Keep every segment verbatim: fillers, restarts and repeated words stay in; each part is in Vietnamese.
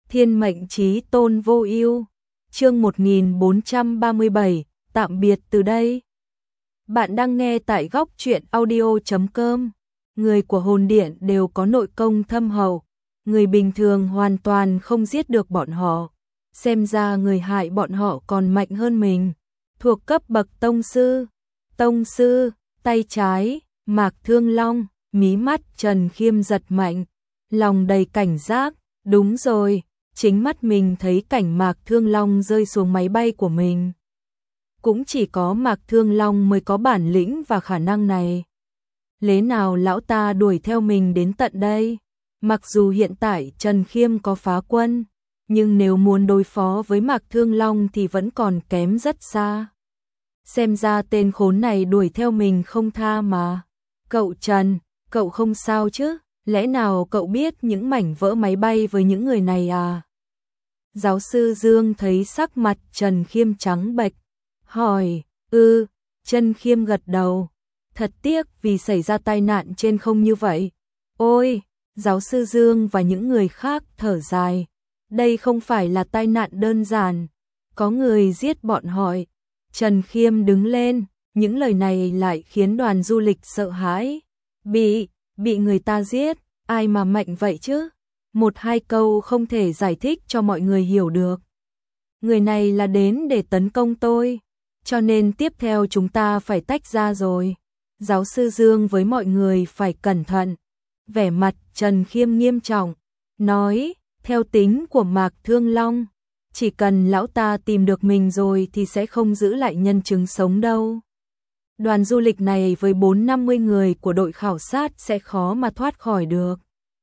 Thiên mệnh chí tôn vô ưu. Chương một nghìn bốn trăm ba mươi bảy, tạm biệt từ đây. Bạn đang nghe tại góc truyện audio chấm com. Người của hồn điện đều có nội công thâm hậu, người bình thường hoàn toàn không giết được bọn họ. Xem ra người hại bọn họ còn mạnh hơn mình. Thuộc cấp bậc tông sư. Tông sư, tay trái, Mạc Thương Long, mí mắt Trần Khiêm giật mạnh, lòng đầy cảnh giác. Đúng rồi, chính mắt mình thấy cảnh Mạc Thương Long rơi xuống máy bay của mình. Cũng chỉ có Mạc Thương Long mới có bản lĩnh và khả năng này. Lẽ nào lão ta đuổi theo mình đến tận đây? Mặc dù hiện tại Trần Khiêm có phá quân, nhưng nếu muốn đối phó với Mạc Thương Long thì vẫn còn kém rất xa. Xem ra tên khốn này đuổi theo mình không tha mà. Cậu Trần, cậu không sao chứ? Lẽ nào cậu biết những mảnh vỡ máy bay với những người này à? Giáo sư Dương thấy sắc mặt Trần Khiêm trắng bệch, hỏi, ư, Trần Khiêm gật đầu. Thật tiếc vì xảy ra tai nạn trên không như vậy. Ôi, giáo sư Dương và những người khác thở dài. Đây không phải là tai nạn đơn giản. Có người giết bọn họ. Trần Khiêm đứng lên, những lời này lại khiến đoàn du lịch sợ hãi. Bị, bị người ta giết, ai mà mạnh vậy chứ? Một hai câu không thể giải thích cho mọi người hiểu được. Người này là đến để tấn công tôi, cho nên tiếp theo chúng ta phải tách ra rồi. Giáo sư Dương với mọi người phải cẩn thận. Vẻ mặt Trần Khiêm nghiêm trọng, nói, theo tính của Mạc Thương Long, chỉ cần lão ta tìm được mình rồi thì sẽ không giữ lại nhân chứng sống đâu. Đoàn du lịch này với bốn năm mươi người của đội khảo sát sẽ khó mà thoát khỏi được.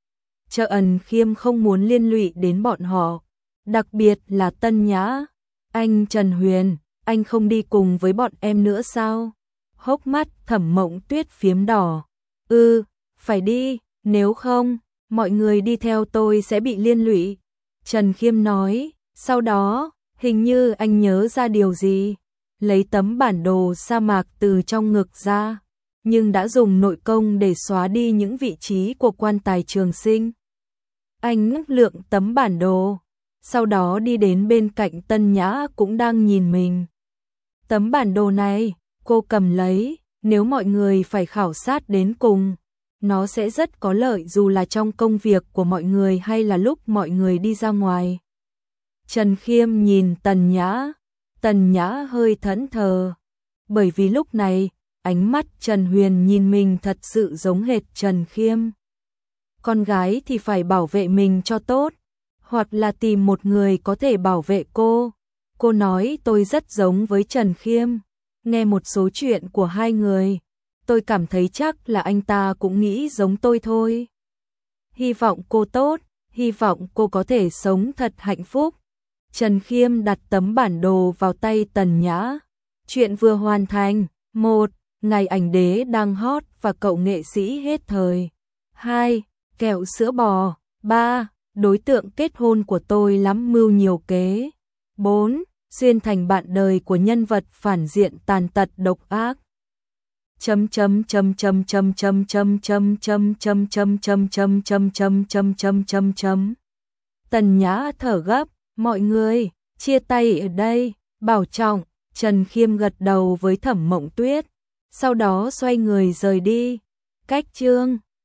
Trần Khiêm không muốn liên lụy đến bọn họ, đặc biệt là Tân Nhã. Anh Trần Huyền, anh không đi cùng với bọn em nữa sao? Hốc mắt Thẩm Mộng Tuyết phiếm đỏ. Ừ, phải đi, nếu không, mọi người đi theo tôi sẽ bị liên lụy. Trần Khiêm nói, sau đó, hình như anh nhớ ra điều gì. Lấy tấm bản đồ sa mạc từ trong ngực ra, nhưng đã dùng nội công để xóa đi những vị trí của quan tài Trường Sinh. Anh ngước lượng tấm bản đồ, sau đó đi đến bên cạnh Tân Nhã cũng đang nhìn mình. Tấm bản đồ này, cô cầm lấy, nếu mọi người phải khảo sát đến cùng, nó sẽ rất có lợi dù là trong công việc của mọi người hay là lúc mọi người đi ra ngoài. Trần Khiêm nhìn Tần Nhã, Tần Nhã hơi thẫn thờ, bởi vì lúc này, ánh mắt Trần Huyền nhìn mình thật sự giống hệt Trần Khiêm. Con gái thì phải bảo vệ mình cho tốt, hoặc là tìm một người có thể bảo vệ cô. Cô nói tôi rất giống với Trần Khiêm. Nghe một số chuyện của hai người, tôi cảm thấy chắc là anh ta cũng nghĩ giống tôi thôi. Hy vọng cô tốt, hy vọng cô có thể sống thật hạnh phúc. Trần Khiêm đặt tấm bản đồ vào tay Tần Nhã. Chuyện vừa hoàn thành. Một. Ngày ảnh đế đang hot và cậu nghệ sĩ hết thời. Hai. Kẹo sữa bò. Ba. Đối tượng kết hôn của tôi lắm mưu nhiều kế. Bốn. Xuyên thành bạn đời của nhân vật phản diện tàn tật độc ác. Chấm chấm chấm chấm chấm chấm chấm chấm chấm chấm chấm chấm chấm chấm chấm chấm chấm chấm chấm. Tần Nhã thở gấp, mọi người, chia tay ở đây, bảo trọng. Trần Khiêm gật đầu với Thẩm Mộng Tuyết, sau đó xoay người rời đi. Cách chương